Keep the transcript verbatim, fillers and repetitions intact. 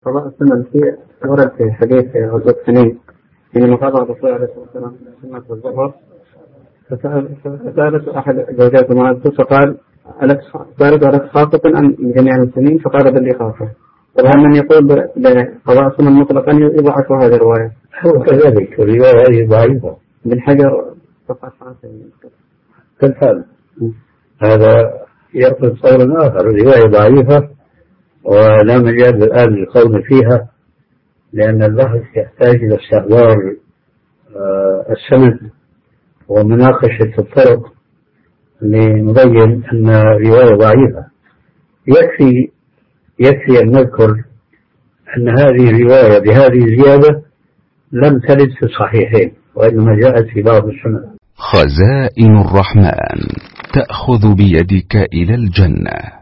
قضاء السنة في ورد في حديث غزوة حنين حينما قضى الرسول عليه الصلاة والسلام سنة الظهر، فسألت أحد زوجات معاذ فقال: سألت ألك خاصة عن جميع المسلمين؟ فقال: بل لي خاصة. طبعا من يقول بقضاء السنة مطلقا يضعف هذه الرواية. هو كذلك الرواية هذه ضعيفة. بن حجر صفحة خمسة كالحال هذا يأخذ قول آخر، الرواية ضعيفة ولا مجال الآن للقول فيها، لأن البحث يحتاج إلى استحضار السند ومناقشة الطرق لنبين أن الرواية ضعيفة. يكفي يكفي أن نذكر أن هذه الرواية بهذه الزيادة لم ترد في الصحيحين، وإنما جاءت في بعض السنن. خزائن الرحمن تأخذ بيدك إلى الجنة.